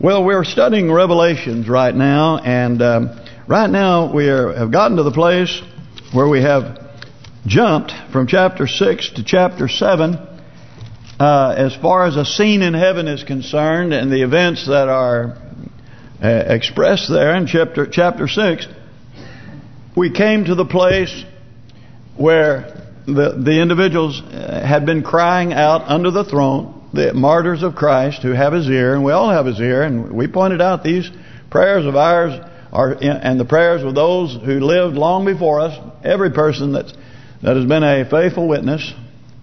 Well, we're studying Revelations right now, and right now we have gotten to the place where we have jumped from chapter 6 to chapter 7 as far as a scene in heaven is concerned, and the events that are expressed there in chapter 6. We came to the place where the individuals had been crying out under the throne, the martyrs of Christ who have His ear, and we all have His ear, and we pointed out these prayers of ours and the prayers of those who lived long before us. Every person that has been a faithful witness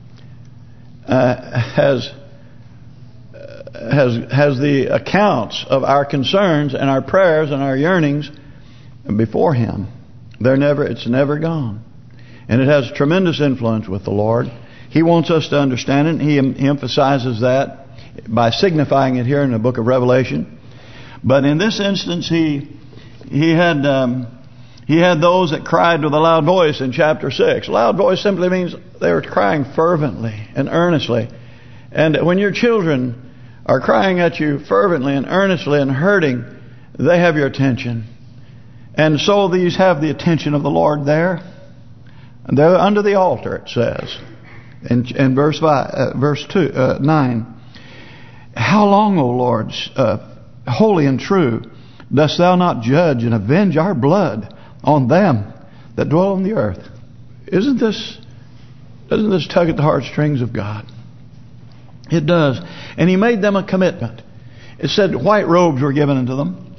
has the accounts of our concerns and our prayers and our yearnings before Him. It's never gone. And it has tremendous influence with the Lord. He wants us to understand it. He emphasizes that by signifying it here in the book of Revelation. But in this instance, he had those that cried with a loud voice in chapter 6. Loud voice simply means they were crying fervently and earnestly. And when your children are crying at you fervently and earnestly and hurting, they have your attention. And so these have the attention of the Lord there. And they're under the altar, it says. In verse 9. How long, O Lord, holy and true, dost thou not judge and avenge our blood on them that dwell on the earth? Doesn't this tug at the heartstrings of God? It does. And He made them a commitment. It said white robes were given unto them.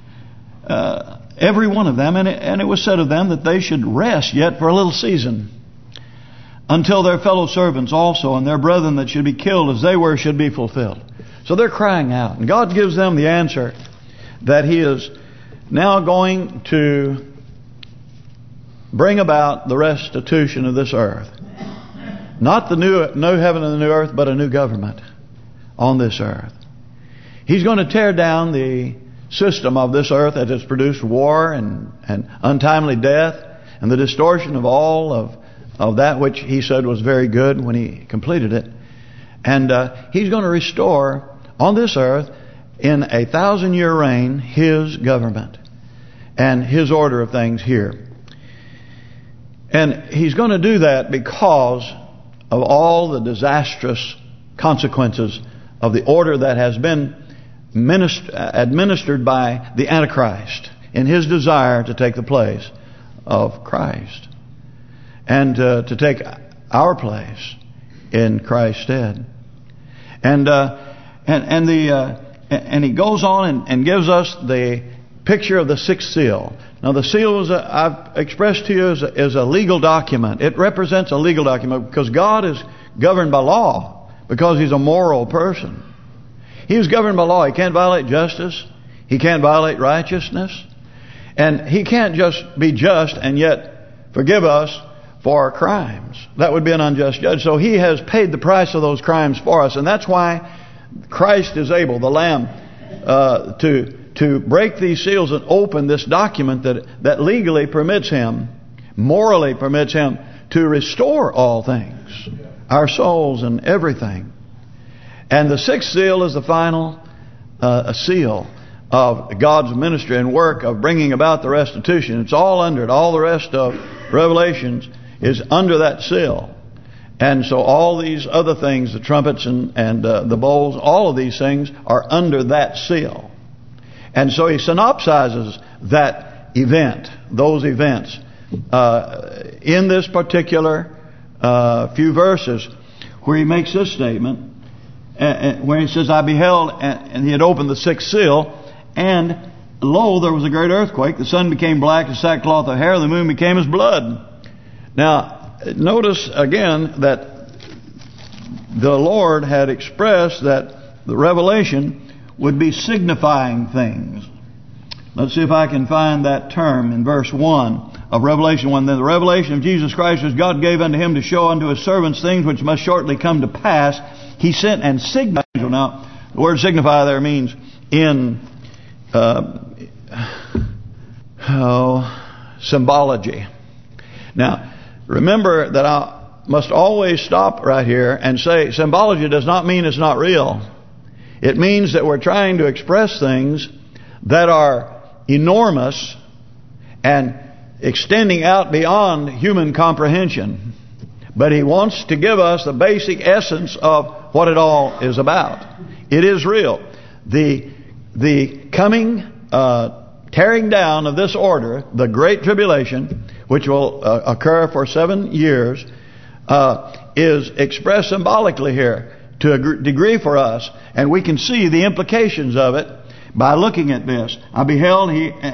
Every one of them. And it was said of them that they should rest yet for a little season, until their fellow servants also and their brethren that should be killed as they were should be fulfilled. So they're crying out. And God gives them the answer that He is now going to bring about the restitution of this earth. Not the new heaven and the new earth, but a new government on this earth. He's going to tear down the system of this earth that has produced war and untimely death and the distortion of all of that which He said was very good when He completed it. And He's going to restore on this earth in 1,000-year reign His government and His order of things here. And He's going to do that because of all the disastrous consequences of the order that has been administered by the Antichrist in his desire to take the place of Christ and to take our place in Christ's stead. And he goes on and gives us the picture of the sixth seal. Now the seal is I've expressed to you is a legal document. It represents a legal document because God is governed by law, because He's a moral person. He is governed by law. He can't violate justice. He can't violate righteousness. And He can't just be just and yet forgive us for our crimes. That would be an unjust judge. So He has paid the price of those crimes for us. And that's why Christ is able, the Lamb, to break these seals and open this document that legally permits Him, morally permits Him to restore all things, our souls and everything. And the sixth seal is the final seal of God's ministry and work of bringing about the restitution. It's all under it. All the rest of Revelations is under that seal. And so all these other things, the trumpets and the bowls, all of these things are under that seal. And so he synopsizes that event, those events, in this particular few verses where he makes this statement, where he says, I beheld, and he had opened the sixth seal, and lo, there was a great earthquake. The sun became black as sackcloth of hair, the moon became as blood. Now, notice again that the Lord had expressed that the revelation would be signifying things. Let's see if I can find that term in verse 1 of Revelation 1. Then the revelation of Jesus Christ, as God gave unto Him to show unto His servants things which must shortly come to pass, He sent and signified. Now, the word signify there means in symbology. Now, remember that I must always stop right here and say symbology does not mean it's not real. It means that we're trying to express things that are enormous and extending out beyond human comprehension. But He wants to give us the basic essence of what it all is about. It is real. The coming tearing down of this order, the Great Tribulation, which will occur for 7 years, is expressed symbolically here to a degree for us, and we can see the implications of it by looking at this. I beheld,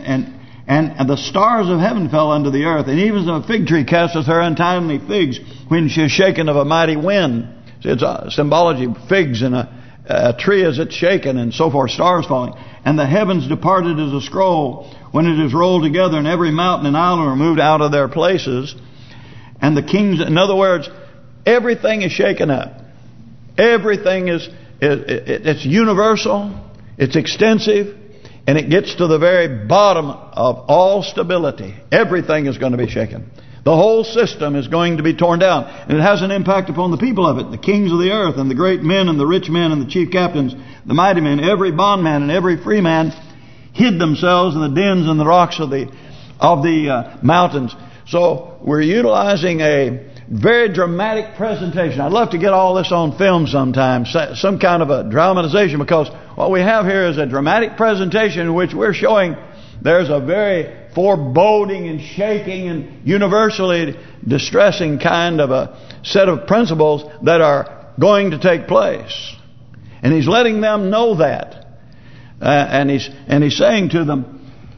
and the stars of heaven fell unto the earth, and even as a fig tree casteth her untimely figs when she is shaken of a mighty wind. So it's a symbology of figs in a tree as it's shaken, and so forth, stars falling. And the heavens departed as a scroll when it is rolled together, and every mountain and island are moved out of their places. And the kings, in other words, everything is shaken up. Everything it's universal, it's extensive, and it gets to the very bottom of all stability. Everything is going to be shaken. The whole system is going to be torn down. And it has an impact upon the people of it. The kings of the earth and the great men and the rich men and the chief captains, the mighty men, every bondman and every free man hid themselves in the dens and the rocks of the mountains. So we're utilizing a very dramatic presentation. I'd love to get all this on film sometime, some kind of a dramatization, because what we have here is a dramatic presentation in which we're showing there's a very foreboding and shaking and universally distressing kind of a set of principles that are going to take place. And He's letting them know that. And he's saying to them,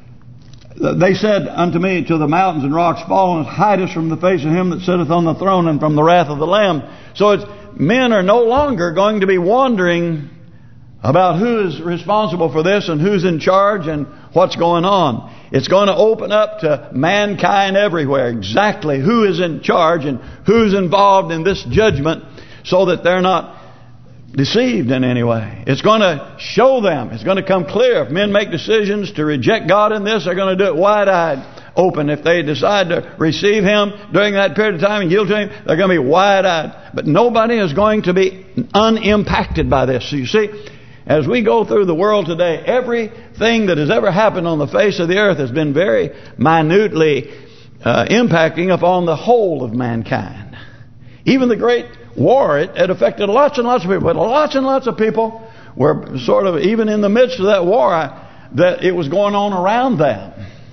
they said unto me, to the mountains and rocks, fall and hide us from the face of Him that sitteth on the throne and from the wrath of the Lamb. So men are no longer going to be wondering about who is responsible for this and who's in charge and what's going on. It's going to open up to mankind everywhere exactly who is in charge and who's involved in this judgment, so that they're not deceived in any way. It's going to show them. It's going to come clear. If men make decisions to reject God in this, they're going to do it wide-eyed open. If they decide to receive Him during that period of time and yield to Him, they're going to be wide-eyed. But nobody is going to be unimpacted by this. So you see, as we go through the world today, everything that has ever happened on the face of the earth has been very minutely impacting upon the whole of mankind. Even the Great War, it affected lots and lots of people. But lots and lots of people were sort of, even in the midst of that war, that it was going on around them.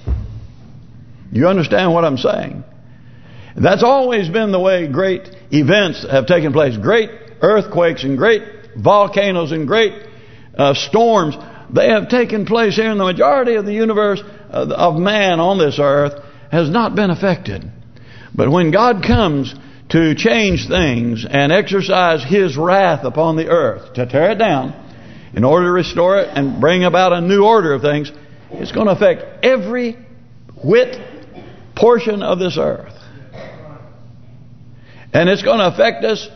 You understand what I'm saying? That's always been the way great events have taken place. Great earthquakes and great volcanoes and great storms, they have taken place here in the majority of the universe of man on this earth has not been affected. But when God comes to change things and exercise His wrath upon the earth, to tear it down in order to restore it and bring about a new order of things, it's going to affect every whit portion of this earth. And it's going to affect us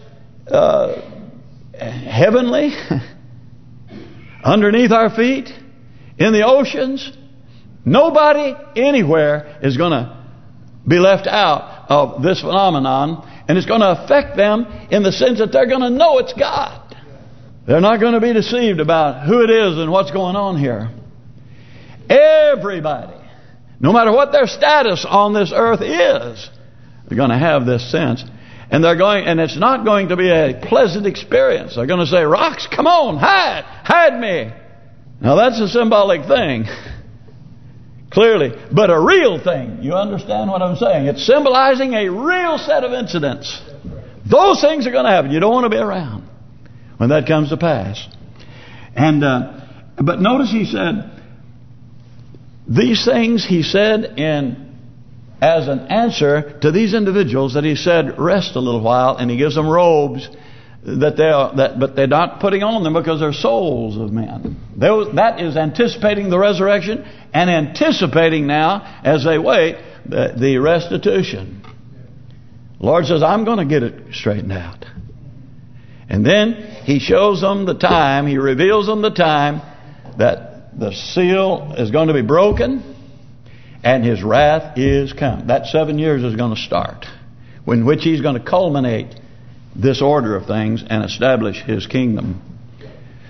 heavenly, underneath our feet, in the oceans. Nobody anywhere is going to be left out of this phenomenon. And it's going to affect them in the sense that they're going to know it's God. They're not going to be deceived about who it is and what's going on here. Everybody, no matter what their status on this earth is, they're going to have this sense. And it's not going to be a pleasant experience. They're going to say, rocks, come on, hide me. Now that's a symbolic thing, clearly, but a real thing. You understand what I'm saying? It's symbolizing a real set of incidents. Those things are going to happen. You don't want to be around when that comes to pass. And but notice He said, these things He said as an answer to these individuals, that He said, rest a little while, and He gives them robes but they're not putting on them because they're souls of men. That is anticipating the resurrection and anticipating now, as they wait, the restitution. The Lord says, I'm going to get it straightened out. And then He shows them the time, He reveals them the time that the seal is going to be broken and His wrath is come. That 7 years is going to start, in which He's going to culminate this order of things and establish His kingdom.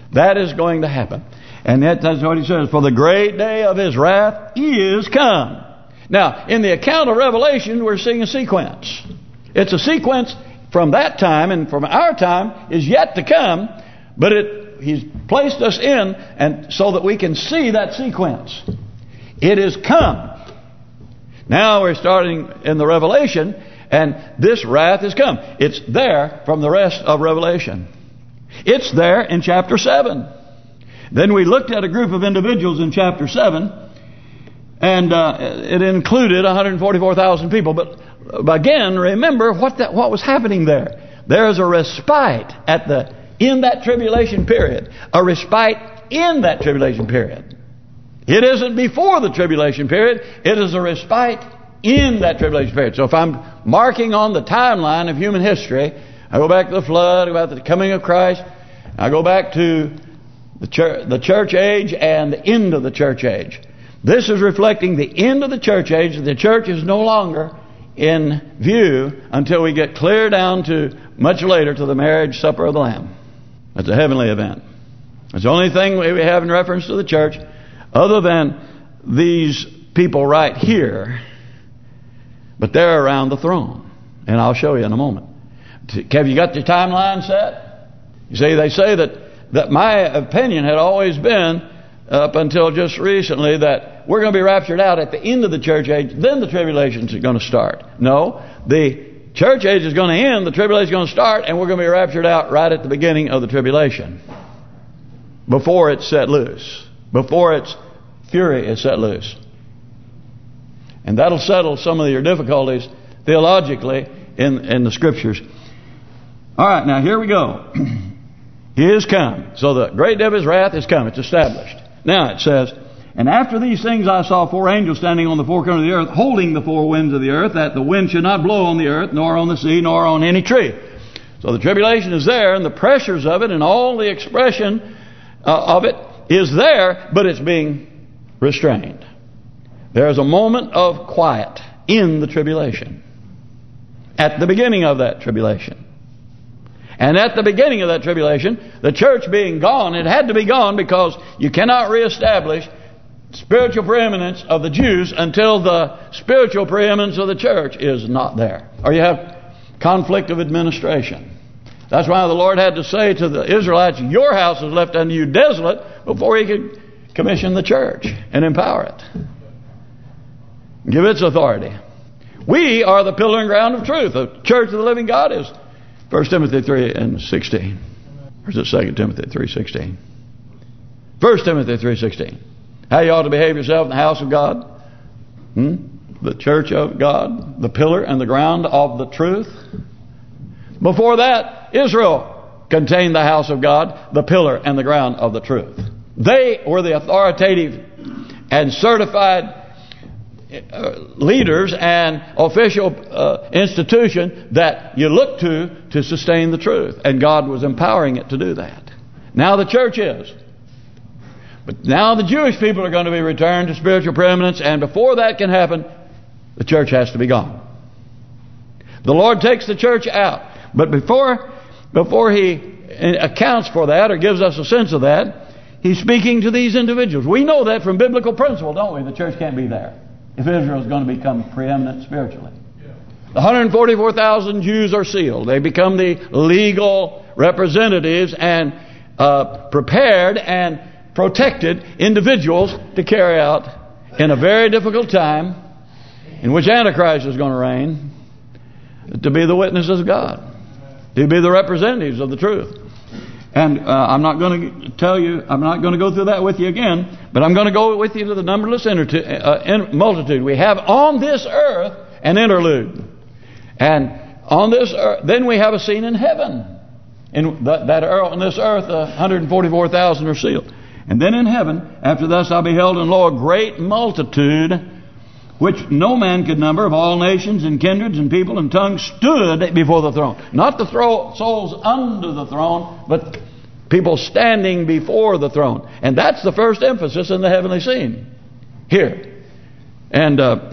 That is going to happen. And that's what he says. For the great day of his wrath is come. Now, in the account of Revelation, we're seeing a sequence. It's a sequence from that time and from our time is yet to come. But he's placed us in and so that we can see that sequence. It is come. Now we're starting in the Revelation, and this wrath is come. It's there from the rest of Revelation. It's there in chapter 7. Then we looked at a group of individuals in chapter 7, and it included 144,000 people. But again, remember what was happening there. There is a respite in that tribulation period. A respite in that tribulation period. It isn't before the tribulation period. It is a respite in that tribulation period. So if I'm marking on the timeline of human history, I go back to the flood, I go back to the coming of Christ, I go back to the church age and the end of the church age. This is reflecting the end of the church age. The church is no longer in view until we get clear down to much later to the marriage supper of the Lamb. That's a heavenly event. It's the only thing we have in reference to the church other than these people right here. But they're around the throne. And I'll show you in a moment. Have you got your timeline set? You see, they say that my opinion had always been, up until just recently, that we're going to be raptured out at the end of the church age, then the tribulations are going to start. No, the church age is going to end, the tribulation is going to start, and we're going to be raptured out right at the beginning of the tribulation. Before it's set loose. Before its fury is set loose. And that'll settle some of your difficulties theologically in the Scriptures. All right, now here we go. He is come. So the great day of his wrath is come. It's established. Now it says, and after these things I saw 4 angels standing on the four corners of the earth, holding the 4 winds of the earth, that the wind should not blow on the earth, nor on the sea, nor on any tree. So the tribulation is there, and the pressures of it, and all the expression of it is there, but it's being restrained. There's a moment of quiet in the tribulation. At the beginning of that tribulation. And at the beginning of that tribulation, the church being gone, it had to be gone because you cannot reestablish spiritual preeminence of the Jews until the spiritual preeminence of the church is not there. Or you have conflict of administration. That's why the Lord had to say to the Israelites, your house is left unto you desolate, before He could commission the church and empower it. Give its authority. We are the pillar and ground of truth. The church of the living God is 1 Timothy 3:16. Or is it 2 Timothy 3:16? 1 Timothy 3:16. How you ought to behave yourself in the house of God. The church of God. The pillar and the ground of the truth. Before that, Israel contained the house of God, the pillar and the ground of the truth. They were the authoritative and certified leaders and official institution that you look to sustain the truth. And God was empowering it to do that. Now the church is. But now the Jewish people are going to be returned to spiritual preeminence, and before that can happen, the church has to be gone. The Lord takes the church out. But before He accounts for that or gives us a sense of that, He's speaking to these individuals. We know that from biblical principle, don't we? The church can't be there if Israel is going to become preeminent spiritually. The 144,000 Jews are sealed. They become the legal representatives and prepared and protected individuals to carry out in a very difficult time in which Antichrist is going to reign, to be the witnesses of God, to be the representatives of the truth. And I'm not going to tell you, I'm not going to go through that with you again, but I'm going to go with you to the numberless multitude. We have on this earth an interlude. And on this earth, then we have a scene in heaven. In on this earth, 144,000 are sealed. And then in heaven, after thus I beheld, and lo, a great multitude, which no man could number, of all nations and kindreds and people and tongues, stood before the throne. Not the souls under the throne, but people standing before the throne. And that's the first emphasis in the heavenly scene here. And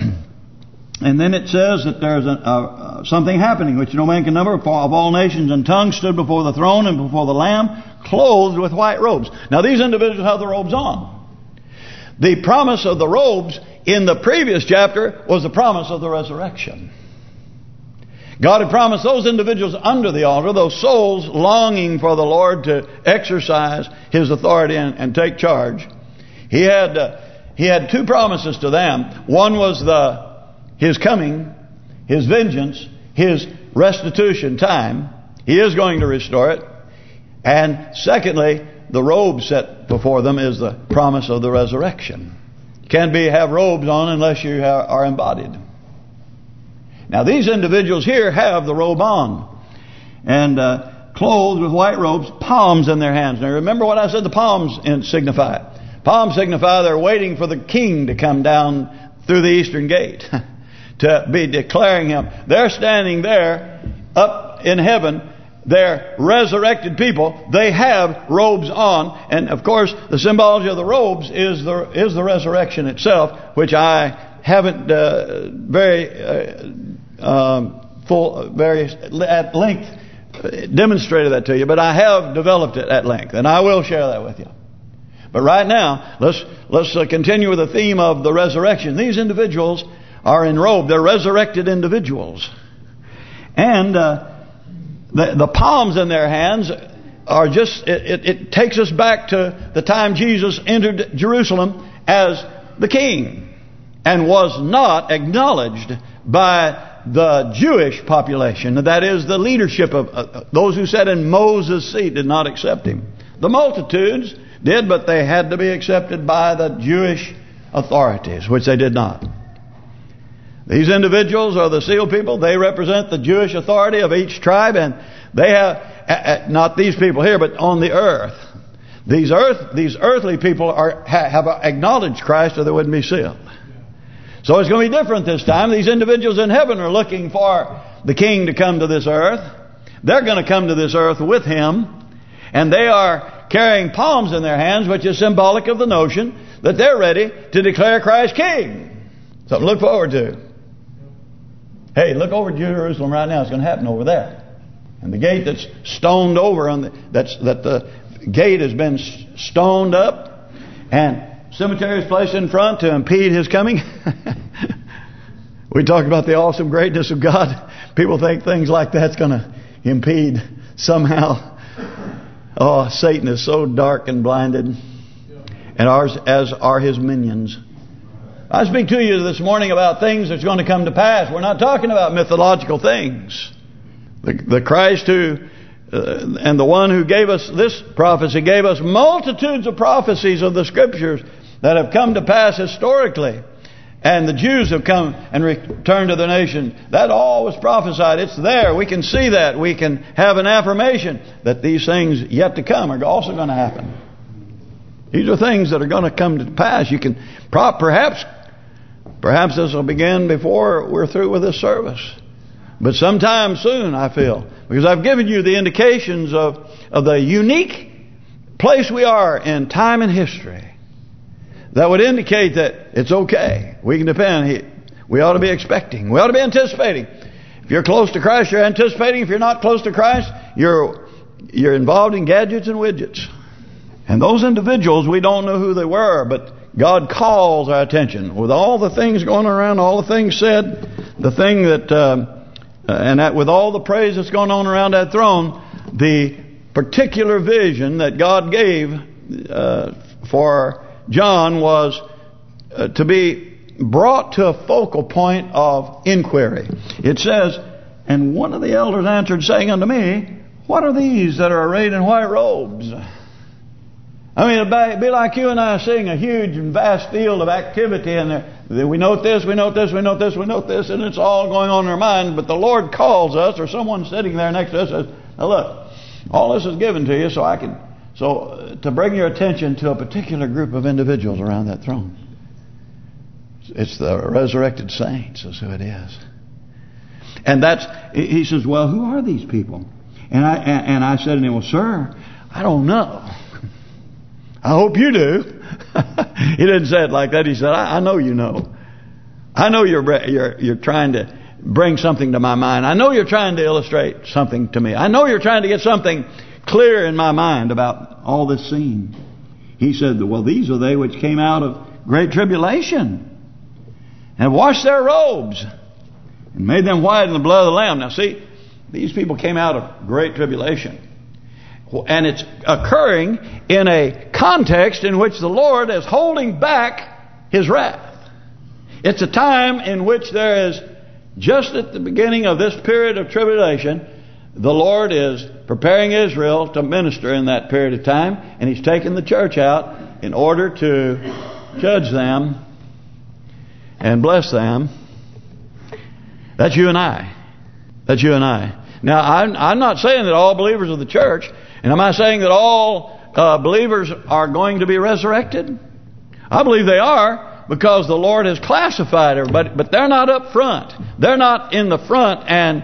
then it says that there's something happening which no man can number, of all nations and tongues stood before the throne and before the Lamb, clothed with white robes. Now these individuals have the robes on. The promise of the robes in the previous chapter was the promise of the resurrection. God had promised those individuals under the altar, those souls longing for the Lord to exercise His authority and take charge. He had two promises to them. One was His coming, His vengeance, His restitution time. He is going to restore it. And secondly, the robe set before them is the promise of the resurrection. You can't have robes on unless you are embodied. Now these individuals here have the robe on. And clothed with white robes, palms in their hands. Now remember what I said the palms signify. Palms signify they're waiting for the king to come down through the eastern gate to be declaring Him. They're standing there up in heaven. They're resurrected people. They have robes on. And of course the symbology of the robes is the resurrection itself, which I haven't very at length demonstrated that to you, but I have developed it at length, and I will share that with you. But right now, let's continue with the theme of the resurrection. These individuals are in robe; they're resurrected individuals, and the palms in their hands are just. It takes us back to the time Jesus entered Jerusalem as the king, and was not acknowledged by the Jewish population. That is, the leadership of those who sat in Moses' seat did not accept Him. The multitudes did, but they had to be accepted by the Jewish authorities, which they did not. These individuals are the seal people. They represent the Jewish authority of each tribe, and they have not these people here, but on the earth. These earthly people have acknowledged Christ, or they wouldn't be sealed. So it's going to be different this time. These individuals in heaven are looking for the King to come to this earth. They're going to come to this earth with Him. And they are carrying palms in their hands, which is symbolic of the notion that they're ready to declare Christ King. Something to look forward to. Hey, look over at Jerusalem right now. It's going to happen over there. And the gate that's stoned over, that the gate has been stoned up, and cemetery is placed in front to impede His coming. We talk about the awesome greatness of God. People think things like that's going to impede somehow. Oh, Satan is so dark and blinded. And as are his minions. I speak to you this morning about things that's going to come to pass. We're not talking about mythological things. The Christ who... and the one who gave us this prophecy gave us multitudes of prophecies of the Scriptures that have come to pass historically. And the Jews have come and returned to the nation. That all was prophesied. It's there. We can see that. We can have an affirmation that these things yet to come are also going to happen. These are things that are going to come to pass. You can perhaps this will begin before we're through with this service. But sometime soon, I feel. Because I've given you the indications of the unique place we are in time and history. That would indicate that it's okay. We can depend. We ought to be expecting. We ought to be anticipating. If you're close to Christ, you're anticipating. If you're not close to Christ, you're involved in gadgets and widgets. And those individuals, we don't know who they were, but God calls our attention. With all the things going around, all the things said, the thing that... and that with all the praise that's going on around that throne, the particular vision that God gave for John was to be brought to a focal point of inquiry. It says, and one of the elders answered, saying unto me, what are these that are arrayed in white robes? I mean, it'd be like you and I seeing a huge and vast field of activity, and we note this, we note this, we note this, we note this, and it's all going on in our mind. But the Lord calls us, or someone sitting there next to us says, now look, all this is given to you so to bring your attention to a particular group of individuals around that throne. It's the resurrected saints, is who it is. And he says, well, who are these people? And I said to him, well, sir, I don't know. I hope you do. He didn't say it like that. He said, I know you know. I know you're trying to bring something to my mind. I know you're trying to illustrate something to me. I know you're trying to get something clear in my mind about all this scene. He said, well, these are they which came out of great tribulation and washed their robes and made them white in the blood of the Lamb. Now see, these people came out of great tribulation. And it's occurring in a context in which the Lord is holding back His wrath. It's a time in which there is, just at the beginning of this period of tribulation, the Lord is preparing Israel to minister in that period of time. And He's taken the church out in order to judge them and bless them. That's you and I. That's you and I. Now, I'm not saying that all believers of the church, and am I saying that all believers are going to be resurrected? I believe they are, because the Lord has classified everybody, but they're not up front. They're not in the front, and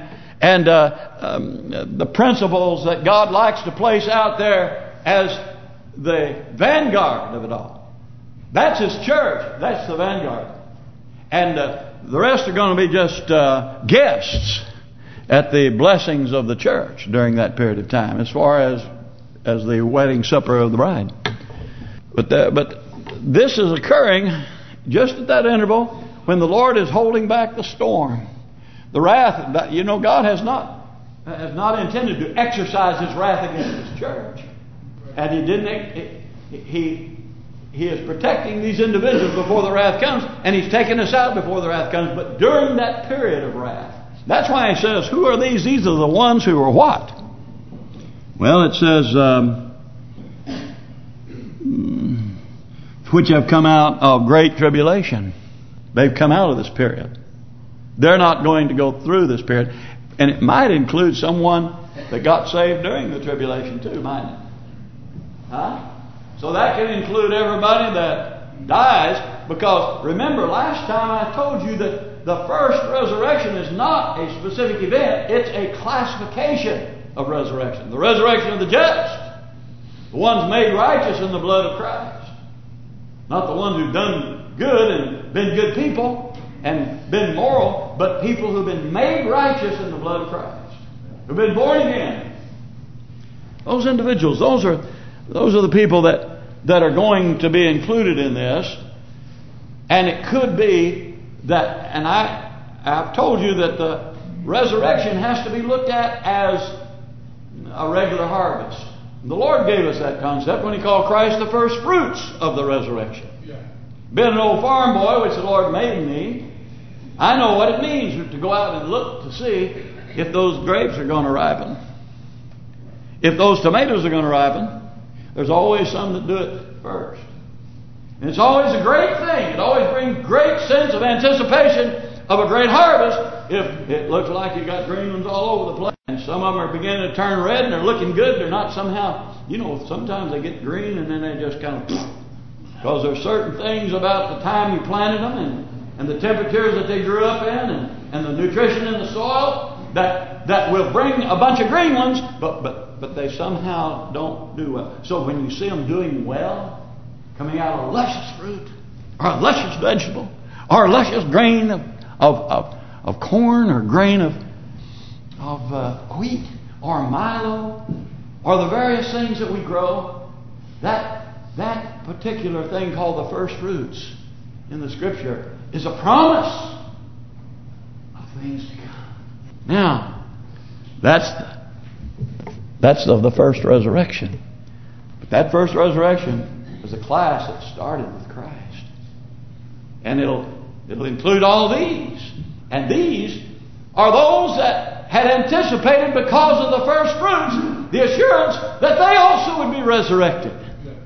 the principles that God likes to place out there as the vanguard of it all. That's His church. That's the vanguard. And the rest are going to be just guests at the blessings of the church during that period of time, as far as the wedding supper of the bride. But this is occurring just at that interval when the Lord is holding back the storm. The wrath, you know, God has not intended to exercise His wrath against His church. And He didn't. He is protecting these individuals before the wrath comes, and He's taking us out before the wrath comes. But during that period of wrath, that's why He says, who are these? These are the ones who are what? Well, it says, which have come out of great tribulation. They've come out of this period. They're not going to go through this period. And it might include someone that got saved during the tribulation too, mightn't it? Huh? So that can include everybody that dies. Because remember, last time I told you that the first resurrection is not a specific event. It's a classification of resurrection. The resurrection of the just. The ones made righteous in the blood of Christ. Not the ones who've done good and been good people and been moral, but people who've been made righteous in the blood of Christ. Who've been born again. Those individuals, those are the people that are going to be included in this. And it could be that, and I've told you that the resurrection has to be looked at as a regular harvest. The Lord gave us that concept when He called Christ the first fruits of the resurrection. Yeah. Being an old farm boy, which the Lord made me, I know what it means to go out and look to see if those grapes are going to ripen. If those tomatoes are going to ripen, there's always some that do it first. And it's always a great thing. It always brings great sense of anticipation of a great harvest if it looks like you got green ones all over the place. And some of them are beginning to turn red and they're looking good. They're not somehow, you know, sometimes they get green and then they just kind of, because there's certain things about the time you planted them and the temperatures that they grew up in and the nutrition in the soil that will bring a bunch of green ones, but they somehow don't do well. So when you see them doing well, coming out of luscious fruit, or a luscious vegetable, or a luscious grain of corn, or grain of wheat, or milo, or the various things that we grow, that particular thing called the first fruits in the Scripture is a promise of things to come. Now, that's of the first resurrection. But that first resurrection was a class that started with Christ. And it'll include all these. And these are those that had anticipated, because of the first fruits, the assurance that they also would be resurrected.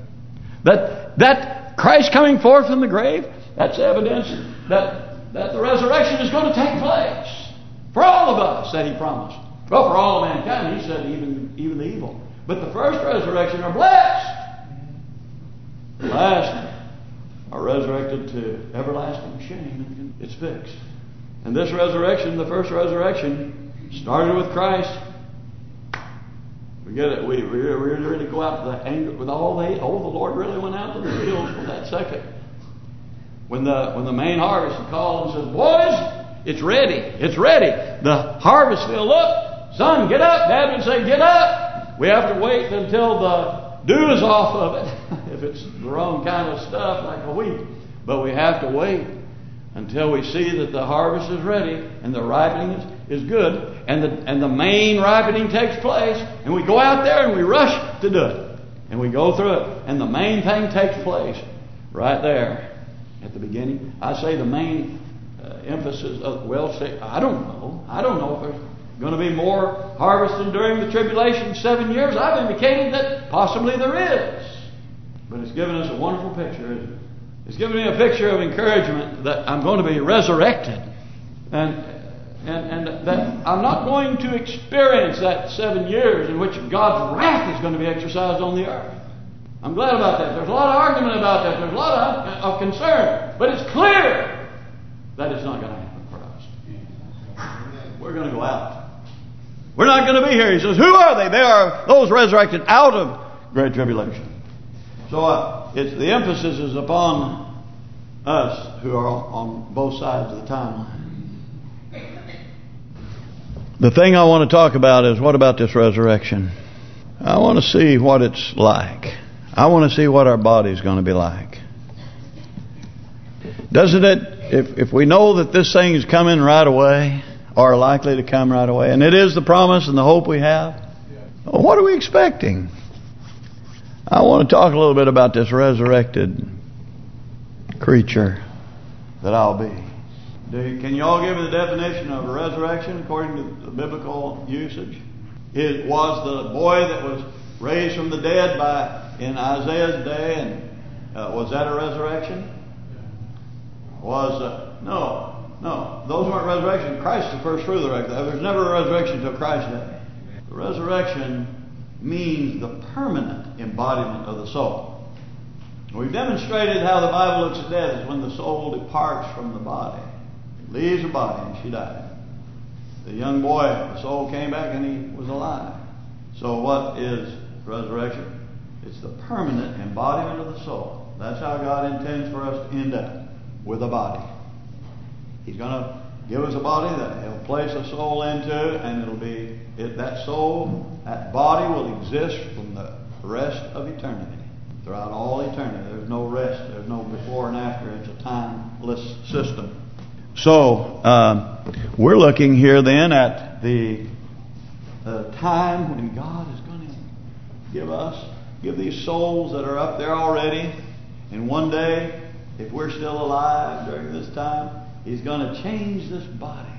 That Christ coming forth from the grave, that's evidence that the resurrection is going to take place. For all of us, that He promised. Well, for all of mankind, He said even the evil. But the first resurrection are blessed. The last are resurrected to everlasting shame. It's fixed. And this resurrection, the first resurrection, started with Christ. We get it. We really go out to the anger with all the Lord really went out to the fields for that second. When the main harvest, He called and says, "Boys, it's ready. It's ready. The harvest field. Look, son, get up." Dad would say, "Get up. We have to wait until the dew is off of it, if it's the wrong kind of stuff like a wheat. But we have to wait until we see that the harvest is ready and the ripening is good, and the main ripening takes place, and we go out there and we rush to do it. And we go through it, and the main thing takes place right there at the beginning. I say the main emphasis of, I don't know if there's going to be more harvesting during the tribulation 7 years. I've indicated that possibly there is. But it's given us a wonderful picture, isn't it? It's given me a picture of encouragement that I'm going to be resurrected. And that I'm not going to experience that 7 years in which God's wrath is going to be exercised on the earth. I'm glad about that. There's a lot of argument about that. There's a lot of concern. But it's clear that it's not going to happen for us. We're going to go out. We're not going to be here. He says, who are they? They are those resurrected out of great tribulation. So the emphasis is upon us who are on both sides of the timeline. The thing I want to talk about is, what about this resurrection? I want to see what it's like. I want to see what our body's going to be like. Doesn't it, if we know that this thing is coming right away, or likely to come right away, and it is the promise and the hope we have, what are we expecting? I want to talk a little bit about this resurrected creature that I'll be. Can you all give me the definition of a resurrection according to the biblical usage? It was the boy that was raised from the dead in Isaiah's day, and was that a resurrection? No, those weren't resurrections. Christ is the first fruit of the resurrection. There's never a resurrection until Christ's day. The resurrection means the permanent embodiment of the soul. We've demonstrated how the Bible looks at death is when the soul departs from the body. It leaves the body and she died. The young boy, the soul came back and he was alive. So what is resurrection? It's the permanent embodiment of the soul. That's how God intends for us to end up, with a body. He's going to give us a body that He'll place a soul into, and it'll be that soul, that body will exist from the rest of eternity. Throughout all eternity. There's no rest. There's no before and after. It's a timeless system. So, we're looking here then at the time when God is going to give these souls that are up there already. And one day, if we're still alive during this time, He's going to change this body.